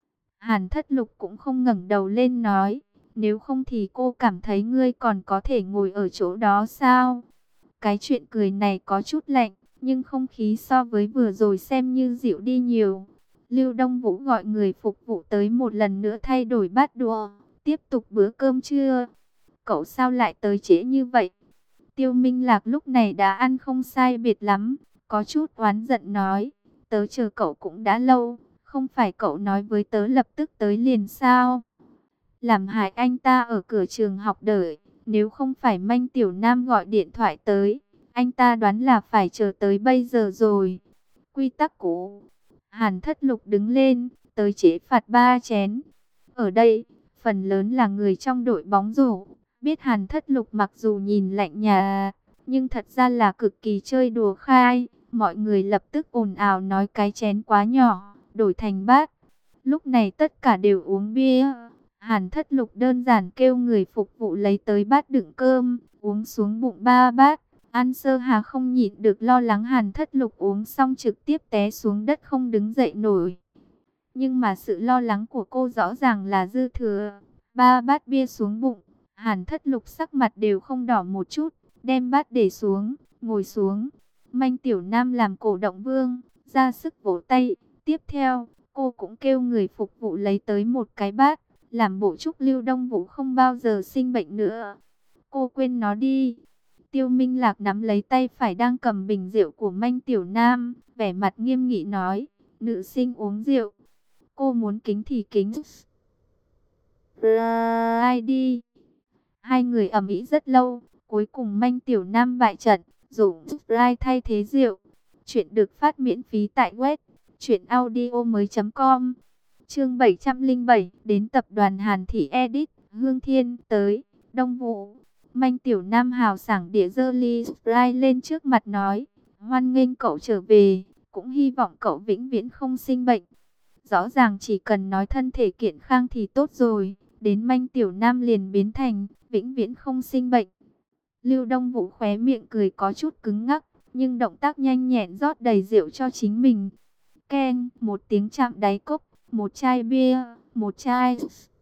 Hàn Thất Lục cũng không ngẩng đầu lên nói, nếu không thì cô cảm thấy ngươi còn có thể ngồi ở chỗ đó sao? Cái chuyện cười này có chút lạnh, nhưng không khí so với vừa rồi xem như dịu đi nhiều. Lưu Đông Vũ gọi người phục vụ tới một lần nữa thay đổi bát đũa, tiếp tục bữa cơm trưa. Cậu sao lại tới trễ như vậy? Tiêu Minh Lạc lúc này đã ăn không sai biệt lắm, có chút oán giận nói, tớ chờ cậu cũng đã lâu, không phải cậu nói với tớ lập tức tới liền sao? Làm hại anh ta ở cửa trường học đợi, nếu không phải Manh Tiểu Nam gọi điện thoại tới, anh ta đoán là phải chờ tới bây giờ rồi. Quy tắc cũ. Hàn Thất Lục đứng lên, tới chế phạt 3 chén. Ở đây, phần lớn là người trong đội bóng rổ. Biết Hàn Thất Lục mặc dù nhìn lạnh nhạt, nhưng thật ra là cực kỳ chơi đùa khai. Mọi người lập tức ồn ào nói cái chén quá nhỏ, đổi thành bát. Lúc này tất cả đều uống bia. Hàn Thất Lục đơn giản kêu người phục vụ lấy tới bát đựng cơm, uống xuống bụng 3 bát. An Sơ Hà không nhịn được lo lắng Hàn Thất Lục uống xong trực tiếp té xuống đất không đứng dậy nổi. Nhưng mà sự lo lắng của cô rõ ràng là dư thừa. 3 bát bia xuống bụng, Hàn Thất Lục sắc mặt đều không đỏ một chút, đem bát để xuống, ngồi xuống. Manh Tiểu Nam làm cổ động vương, ra sức vỗ tay. Tiếp theo, cô cũng kêu người phục vụ lấy tới một cái bát, làm bộ chúc Lưu Đông Vũ không bao giờ sinh bệnh nữa. Cô quên nó đi. Tiêu Minh Lạc nắm lấy tay phải đang cầm bình rượu của Manh Tiểu Nam, vẻ mặt nghiêm nghị nói, nữ sinh uống rượu. Cô muốn kính thì kính. Ai đi. Hai người ầm ĩ rất lâu, cuối cùng Manh Tiểu Nam bại trận, dùng Sprite thay thế rượu. Chuyện được phát miễn phí tại web truyệnaudiomoi.com. Chương 707, đến tập đoàn Hàn Thị Edit, Hương Thiên tới, Đông Vũ. Manh Tiểu Nam hào sảng đĩa dơ ly Sprite lên trước mặt nói, hoan nghênh cậu trở về, cũng hy vọng cậu vĩnh viễn không sinh bệnh. Rõ ràng chỉ cần nói thân thể kiện khang thì tốt rồi, đến Manh Tiểu Nam liền biến thành vĩnh viễn không sinh bệnh. Lưu Đông Vũ khóe miệng cười có chút cứng ngắc, nhưng động tác nhanh nhẹn rót đầy rượu cho chính mình. Keng, một tiếng chạm đáy cốc, một chai bia, một chai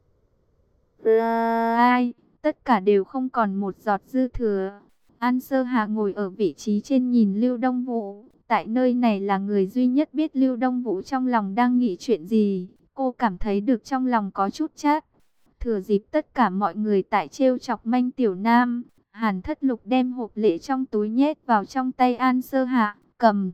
Sprite, tất cả đều không còn một giọt dư thừa. An Sơ Hà ngồi ở vị trí trên nhìn Lưu Đông Vũ. Tại nơi này là người duy nhất biết Lưu Đông Vũ trong lòng đang nghĩ chuyện gì. Cô cảm thấy được trong lòng có chút chát. Thừa dịp tất cả mọi người tại trêu chọc Manh Tiểu Nam, Hàn Thất Lục đem hộp lễ trong túi nhét vào trong tay An Sơ Hạ, cầm.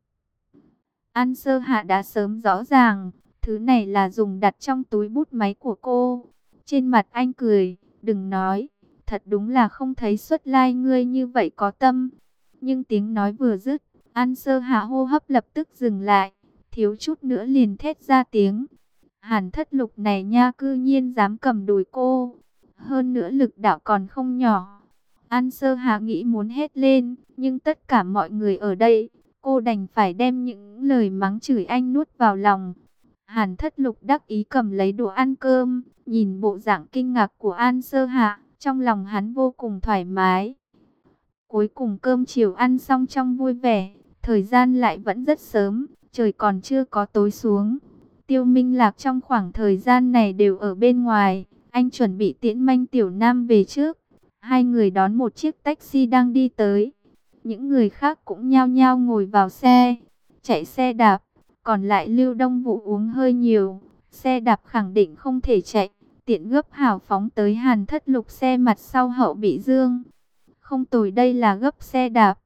An Sơ Hạ đã sớm rõ ràng, thứ này là dùng đặt trong túi bút máy của cô. Trên mặt anh cười, đừng nói, thật đúng là không thấy xuất lai ngươi như vậy có tâm. Nhưng tiếng nói vừa dứt, An Sơ Hạ hô hấp lập tức dừng lại, thiếu chút nữa liền thét ra tiếng. Hàn Thất Lục này nha cư nhiên dám cầm đùi cô, hơn nữa lực đạo còn không nhỏ. An Sơ Hạ nghĩ muốn hét lên, nhưng tất cả mọi người ở đây, cô đành phải đem những lời mắng chửi anh nuốt vào lòng. Hàn Thất Lục đắc ý cầm lấy đồ ăn cơm, nhìn bộ dạng kinh ngạc của An Sơ Hạ, trong lòng hắn vô cùng thoải mái. Cuối cùng cơm chiều ăn xong trong vui vẻ, thời gian lại vẫn rất sớm, trời còn chưa có tối xuống. Tiêu Minh Lạc trong khoảng thời gian này đều ở bên ngoài, anh chuẩn bị tiễn Manh Tiểu Nam về trước. Hai người đón một chiếc taxi đang đi tới. Những người khác cũng nhao nhao ngồi vào xe, chạy xe đạp. Còn lại Lưu Đông Vũ uống hơi nhiều, xe đạp khẳng định không thể chạy. Tiện gấp hào phóng tới Hàn Thất Lục xe mặt sau hậu bị dương. Không tồi, đây là gấp xe đạp.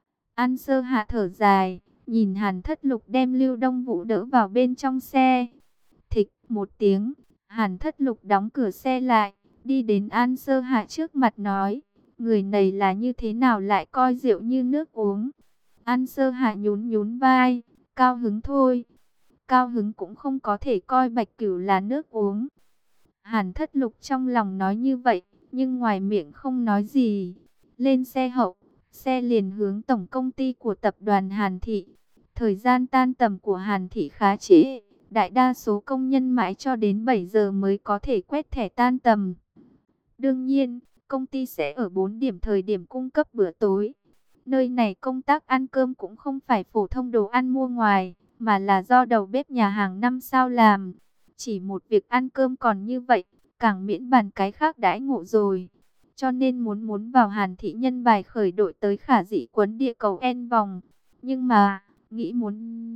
An Sơ Hạ thở dài, nhìn Hàn Thất Lục đem Lưu Đông Vũ đỡ vào bên trong xe. Thịch một tiếng, Hàn Thất Lục đóng cửa xe lại, đi đến An Sơ Hạ trước mặt nói, người này là như thế nào lại coi rượu như nước uống. An Sơ Hạ nhún nhún vai, cao hứng thôi. Cao hứng cũng không có thể coi Bạch Cửu là nước uống. Hàn Thất Lục trong lòng nói như vậy, nhưng ngoài miệng không nói gì. Lên xe hậu, xe liền hướng tổng công ty của tập đoàn Hàn Thị. Thời gian tan tầm của Hàn Thị khá trễ, đại đa số công nhân mãi cho đến 7 giờ mới có thể quét thẻ tan tầm. Đương nhiên, công ty sẽ ở 4 điểm thời điểm cung cấp bữa tối. Nơi này công tác ăn cơm cũng không phải phổ thông đồ ăn mua ngoài, mà là do đầu bếp nhà hàng 5 sao làm. Chỉ một việc ăn cơm còn như vậy, càng miễn bàn cái khác đãi ngộ rồi. Cho nên muốn vào Hàn Thị nhân bài khởi đội tới khả dĩ quấn địa cầu N vòng. Nhưng mà, nghĩ muốn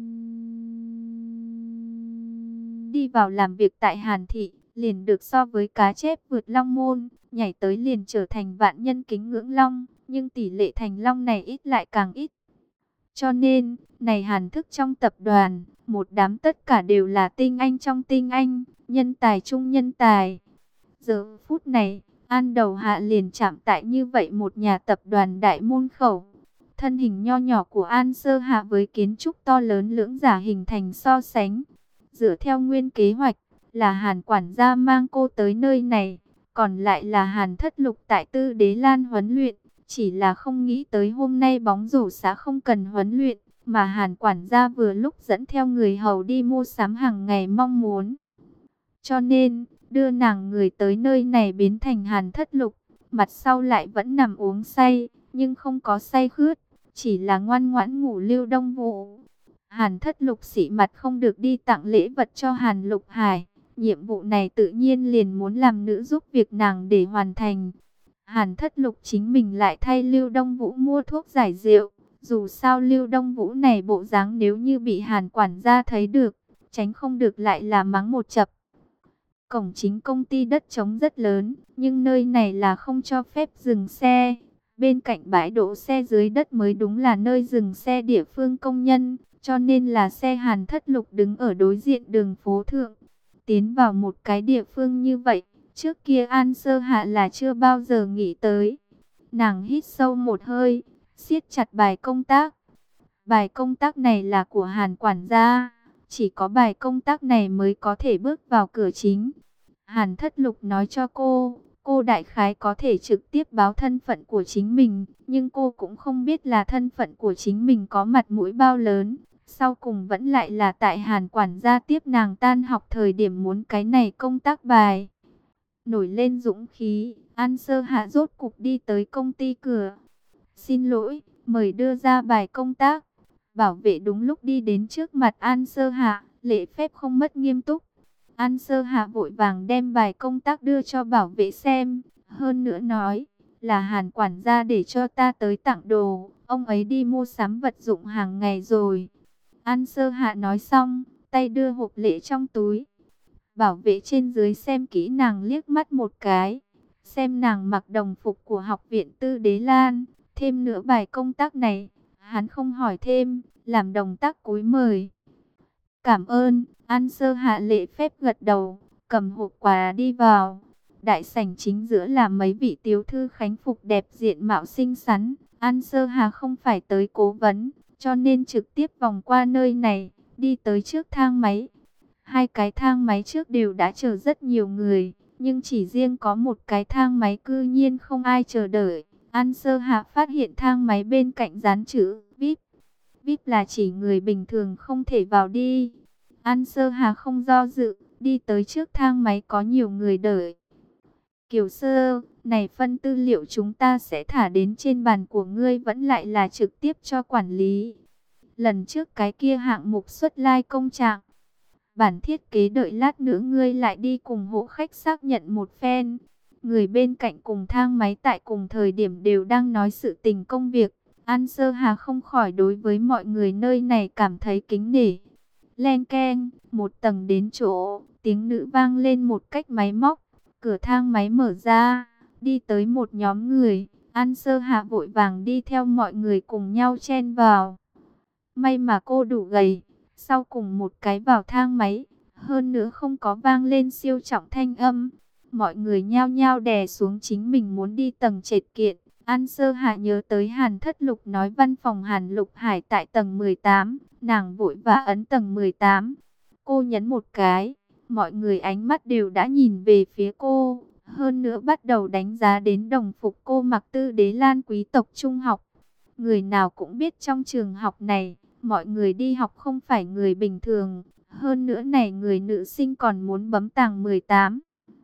đi vào làm việc tại Hàn Thị, liền được so với cá chép vượt long môn, nhảy tới liền trở thành vạn nhân kính ngưỡng long, nhưng tỷ lệ thành long này ít lại càng ít. Cho nên, này Hàn Thức trong tập đoàn, một đám tất cả đều là tinh anh trong tinh anh, nhân tài trung nhân tài. Giờ phút này, An Đầu Hạ liền chạm tại như vậy một nhà tập đoàn đại môn khẩu. thân hình nho nhỏ của An Sơ Hạ với kiến trúc to lớn lưỡng giả hình thành so sánh. Dựa theo nguyên kế hoạch, là Hàn quản gia mang cô tới nơi này, còn lại là Hàn Thất Lục tại Tư Đế Lan huấn luyện. Chỉ là không nghĩ tới hôm nay bóng rổ xã không cần huấn luyện, mà Hàn quản gia vừa lúc dẫn theo người hầu đi mua sắm hàng ngày mong muốn. Cho nên, đưa nàng người tới nơi này biến thành Hàn Thất Lục, mặt sau lại vẫn nằm uống say, nhưng không có say khướt, chỉ là ngoan ngoãn ngủ Lưu Đông Vũ. Hàn Thất Lục xỉ mặt không được đi tặng lễ vật cho Hàn Lục Hải, nhiệm vụ này tự nhiên liền muốn làm nữ giúp việc nàng để hoàn thành. Hàn Thất Lục chính mình lại thay Lưu Đông Vũ mua thuốc giải rượu, dù sao Lưu Đông Vũ này bộ dáng nếu như bị Hàn quản gia thấy được, tránh không được lại là mắng một chập. Cổng chính công ty đất trống rất lớn, nhưng nơi này là không cho phép dừng xe. Bên cạnh bãi đỗ xe dưới đất mới đúng là nơi dừng xe địa phương công nhân, cho nên là xe Hàn Thất Lục đứng ở đối diện đường phố thượng. Tiến vào một cái địa phương như vậy, trước kia An Sơ Hạ là chưa bao giờ nghĩ tới. Nàng hít sâu một hơi, siết chặt bài công tác. Bài công tác này là của Hàn quản gia, chỉ có bài công tác này mới có thể bước vào cửa chính. Hàn Thất Lục nói cho cô đại khái có thể trực tiếp báo thân phận của chính mình, nhưng cô cũng không biết là thân phận của chính mình có mặt mũi bao lớn. Sau cùng vẫn lại là tại Hàn quản gia tiếp nàng tan học thời điểm muốn cái này công tác bài. Nổi lên dũng khí, An Sơ Hạ rốt cục đi tới công ty cửa. Xin lỗi, mời đưa ra bài công tác. Bảo vệ đúng lúc đi đến trước mặt An Sơ Hạ, lễ phép không mất nghiêm túc. An Sơ Hạ vội vàng đem bài công tác đưa cho bảo vệ xem, hơn nữa nói, là Hàn quản gia để cho ta tới tặng đồ, ông ấy đi mua sắm vật dụng hàng ngày rồi. An Sơ Hạ nói xong, tay đưa hộp lễ trong túi. Bảo vệ trên dưới xem kỹ nàng liếc mắt một cái, xem nàng mặc đồng phục của học viện Tư Đế Lan, thêm nữa bài công tác này, hắn không hỏi thêm, làm động tác cúi mời. Cảm ơn, An Sơ Hạ lễ phép gật đầu, cầm hộp quà đi vào. Đại sảnh chính giữa là mấy vị tiểu thư khánh phục đẹp diện mạo xinh xắn. An Sơ Hạ không phải tới cố vấn, cho nên trực tiếp vòng qua nơi này, đi tới trước thang máy. Hai cái thang máy trước đều đã chờ rất nhiều người, nhưng chỉ riêng có một cái thang máy cư nhiên không ai chờ đợi. An Sơ Hạ phát hiện thang máy bên cạnh dán chữ VIP. VIP là chỉ người bình thường không thể vào đi. An Sơ Hà không do dự, đi tới trước thang máy có nhiều người đợi. Kiều Sơ, này phân tư liệu chúng ta sẽ thả đến trên bàn của ngươi vẫn lại là trực tiếp cho quản lý. Lần trước cái kia hạng mục xuất lai công trạng. Bản thiết kế đợi lát nữa ngươi lại đi cùng hộ khách xác nhận một phen. Người bên cạnh cùng thang máy tại cùng thời điểm đều đang nói sự tình công việc. An Sơ Hà không khỏi đối với mọi người nơi này cảm thấy kính nể. Len keng, một tầng đến chỗ, tiếng nữ vang lên một cách máy móc. Cửa thang máy mở ra, đi tới một nhóm người. An Sơ Hạ vội vàng đi theo mọi người cùng nhau chen vào. May mà cô đủ gầy, sau cùng một cái vào thang máy. Hơn nữa không có vang lên siêu trọng thanh âm. Mọi người nhao nhao đè xuống chính mình muốn đi tầng trệt kiện. An Sơ Hạ nhớ tới Hàn Thất Lục nói văn phòng Hàn Lục Hải tại tầng 18, nàng vội vã ấn tầng 18. Cô nhấn một cái, mọi người ánh mắt đều đã nhìn về phía cô, hơn nữa bắt đầu đánh giá đến đồng phục cô mặc Tư Đế Lan quý tộc trung học. Người nào cũng biết trong trường học này, mọi người đi học không phải người bình thường, hơn nữa này người nữ sinh còn muốn bấm tầng 18.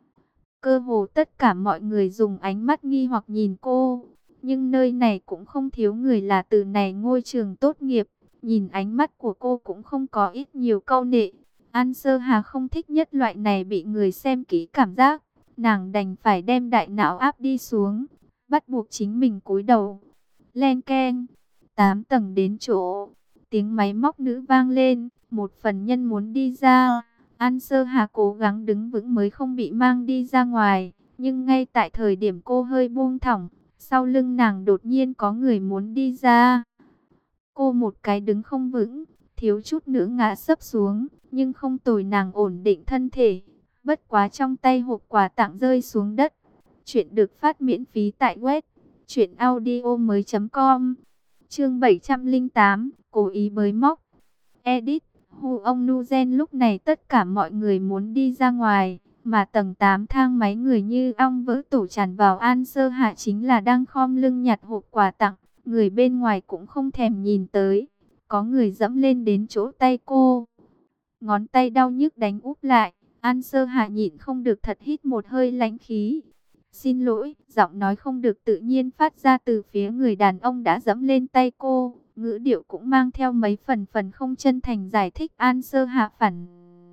Cơ hồ tất cả mọi người dùng ánh mắt nghi hoặc nhìn cô. Nhưng nơi này cũng không thiếu người là từ này ngôi trường tốt nghiệp. Nhìn ánh mắt của cô cũng không có ít nhiều câu nệ. An Sơ Hà không thích nhất loại này bị người xem kỹ cảm giác. Nàng đành phải đem đại não áp đi xuống, bắt buộc chính mình cúi đầu. Len keng, 8 tầng đến chỗ. Tiếng máy móc nữ vang lên, một phần nhân muốn đi ra. An Sơ Hà cố gắng đứng vững mới không bị mang đi ra ngoài. Nhưng ngay tại thời điểm cô hơi buông thõng, sau lưng nàng đột nhiên có người muốn đi ra. Cô một cái đứng không vững, thiếu chút nữa ngã sấp xuống, nhưng không tồi nàng ổn định thân thể. Bất quá trong tay hộp quà tặng rơi xuống đất. Chuyện được phát miễn phí tại web truyệnaudiomoi.com. Chương 708, cố ý bới móc. Edit, Hu ông Nuzen. Lúc này tất cả mọi người muốn đi ra ngoài, mà tầng 8 thang máy người như ong vỡ tổ tràn vào. An Sơ Hạ chính là đang khom lưng nhặt hộp quà tặng, người bên ngoài cũng không thèm nhìn tới. Có người dẫm lên đến chỗ tay cô, ngón tay đau nhức đánh úp lại. An Sơ Hạ nhịn không được thật hít một hơi lãnh khí. Xin lỗi, giọng nói không được tự nhiên phát ra từ phía người đàn ông đã dẫm lên tay cô. Ngữ điệu cũng mang theo mấy phần không chân thành giải thích. An Sơ Hạ phản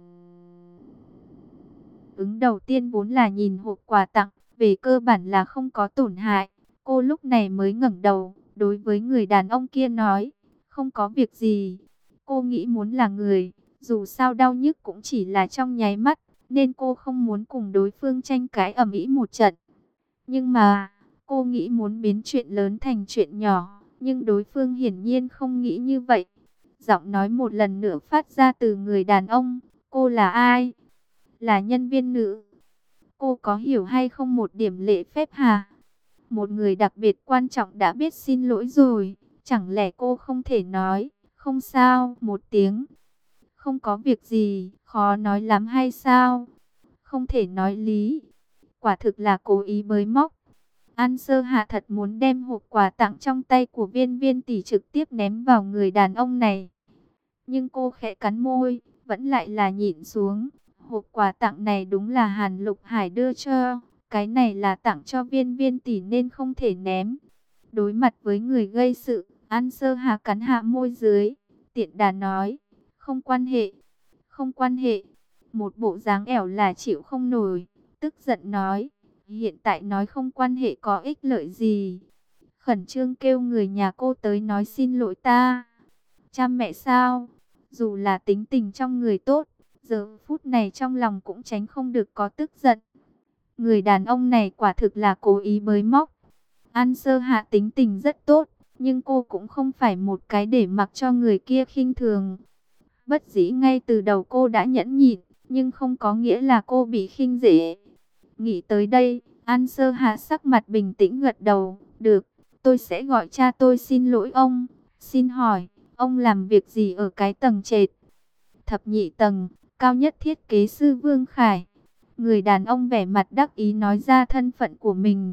ứng đầu tiên vốn là nhìn hộp quà tặng, về cơ bản là không có tổn hại. Cô lúc này mới ngẩng đầu, đối với người đàn ông kia nói, không có việc gì. Cô nghĩ muốn là người, dù sao đau nhức cũng chỉ là trong nháy mắt, nên cô không muốn cùng đối phương tranh cãi ầm ĩ một trận. Nhưng mà, cô nghĩ muốn biến chuyện lớn thành chuyện nhỏ, nhưng đối phương hiển nhiên không nghĩ như vậy. Giọng nói một lần nữa phát ra từ người đàn ông, cô là ai? Là nhân viên nữ. Cô có hiểu hay không một điểm lễ phép hả? Một người đặc biệt quan trọng đã biết xin lỗi rồi, chẳng lẽ cô không thể nói, không sao, một tiếng. Không có việc gì, khó nói lắm hay sao? Không thể nói lý. Quả thực là cố ý bới móc. An Sơ Hạ thật muốn đem hộp quà tặng trong tay của Viên Viên tỷ trực tiếp ném vào người đàn ông này. Nhưng cô khẽ cắn môi, vẫn lại là nhịn xuống. Hộp quà tặng này đúng là Hàn Lục Hải đưa cho. Cái này là tặng cho Viên Viên tỷ nên không thể ném. Đối mặt với người gây sự, An Sơ Hạ cắn hạ môi dưới, tiện đà nói, không quan hệ, không quan hệ. Một bộ dáng ẻo là chịu không nổi, tức giận nói, hiện tại nói không quan hệ có ích lợi gì. Khẩn trương kêu người nhà cô tới nói xin lỗi ta. Cha mẹ sao? Dù là tính tình trong người tốt, giờ phút này trong lòng cũng tránh không được có tức giận. Người đàn ông này quả thực là cố ý bới móc. An Sơ Hạ tính tình rất tốt, nhưng cô cũng không phải một cái để mặc cho người kia khinh thường. Bất dĩ ngay từ đầu cô đã nhẫn nhịn, nhưng không có nghĩa là cô bị khinh dễ. Nghĩ tới đây, An Sơ Hạ sắc mặt bình tĩnh gật đầu, được, tôi sẽ gọi cha tôi xin lỗi ông. Xin hỏi, ông làm việc gì ở cái tầng trệt? Thập nhị tầng, cao nhất thiết kế sư Vương Khải. Người đàn ông vẻ mặt đắc ý nói ra thân phận của mình.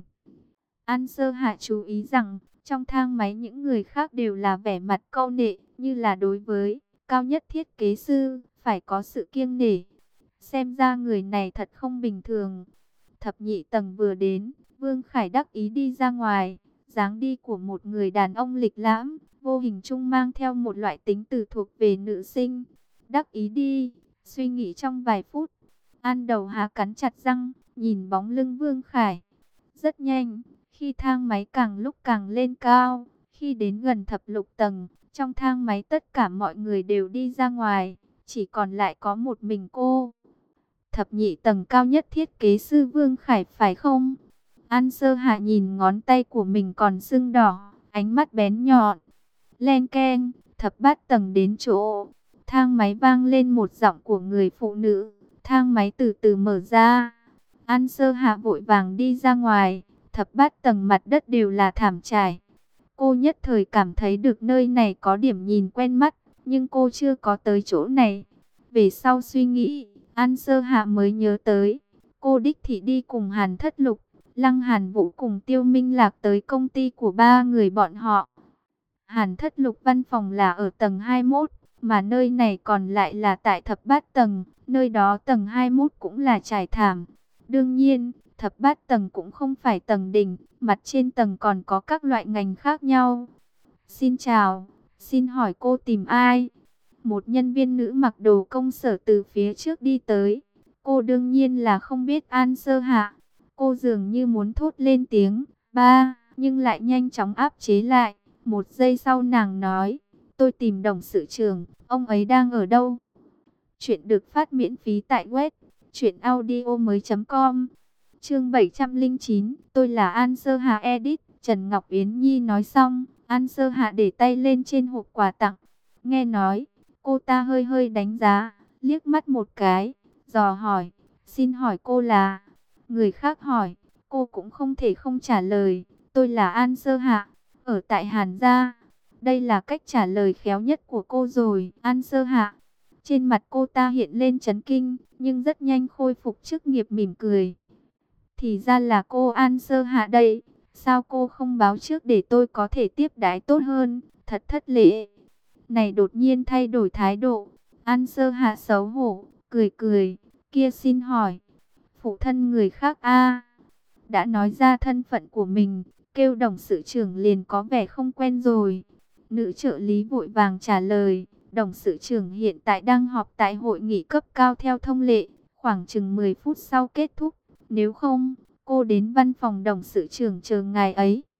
An Sơ Hạ chú ý rằng, trong thang máy những người khác đều là vẻ mặt câu nệ, như là đối với cao nhất thiết kế sư, phải có sự kiêng nể. Xem ra người này thật không bình thường. Thập nhị tầng vừa đến, Vương Khải đắc ý đi ra ngoài. Dáng đi của một người đàn ông lịch lãm, vô hình chung mang theo một loại tính từ thuộc về nữ sinh. Đắc ý đi, suy nghĩ trong vài phút. An Đầu Hà cắn chặt răng, nhìn bóng lưng Vương Khải. Rất nhanh, khi thang máy càng lúc càng lên cao, khi đến gần thập lục tầng, trong thang máy tất cả mọi người đều đi ra ngoài, chỉ còn lại có một mình cô. Thập nhị tầng cao nhất thiết kế sư Vương Khải phải không? An Sơ Hạ nhìn ngón tay của mình còn sưng đỏ, ánh mắt bén nhọn. Len keng, thập bát tầng đến chỗ. Thang máy vang lên một giọng của người phụ nữ. Thang máy từ từ mở ra. An Sơ Hạ vội vàng đi ra ngoài. Thập bát tầng mặt đất đều là thảm trải. Cô nhất thời cảm thấy được nơi này có điểm nhìn quen mắt, nhưng cô chưa có tới chỗ này. Về sau suy nghĩ, An Sơ Hạ mới nhớ tới. Cô đích thị đi cùng Hàn Thất Lục, Lăng Hàn Vũ cùng Tiêu Minh Lạc tới công ty của ba người bọn họ. Hàn Thất Lục văn phòng là ở tầng 21, mà nơi này còn lại là tại thập bát tầng, nơi đó tầng 21 cũng là trải thảm. Đương nhiên, thập bát tầng cũng không phải tầng đỉnh, mặt trên tầng còn có các loại ngành khác nhau. Xin chào, xin hỏi cô tìm ai? Một nhân viên nữ mặc đồ công sở từ phía trước đi tới. Cô đương nhiên là không biết An Sơ Hạ. Cô dường như muốn thốt lên tiếng ba, nhưng lại nhanh chóng áp chế lại. Một giây sau nàng nói, tôi tìm đồng sự trưởng, ông ấy đang ở đâu? Chuyện được phát miễn phí tại web truyệnaudiomoi.com. Chương 709, tôi là An Sơ Hạ edit. Trần Ngọc Yến Nhi nói xong, An Sơ Hạ để tay lên trên hộp quà tặng. Nghe nói, cô ta hơi hơi đánh giá, liếc mắt một cái, dò hỏi, xin hỏi cô là? Người khác hỏi, cô cũng không thể không trả lời, tôi là An Sơ Hạ, ở tại Hàn gia. Đây là cách trả lời khéo nhất của cô rồi, An Sơ Hạ. Trên mặt cô ta hiện lên chấn kinh, nhưng rất nhanh khôi phục chức nghiệp mỉm cười. Thì ra là cô An Sơ Hạ đây. Sao cô không báo trước để tôi có thể tiếp đãi tốt hơn? Thật thất lễ. Này đột nhiên thay đổi thái độ. An Sơ Hạ xấu hổ, cười cười. Kia xin hỏi, phụ thân người khác đã nói ra thân phận của mình, kêu Đồng sự trưởng liền có vẻ không quen rồi. Nữ trợ lý vội vàng trả lời, Đồng sự trưởng hiện tại đang họp tại hội nghị cấp cao theo thông lệ, khoảng chừng 10 phút sau kết thúc. Nếu không, cô đến văn phòng Đồng sự trưởng chờ ngài ấy.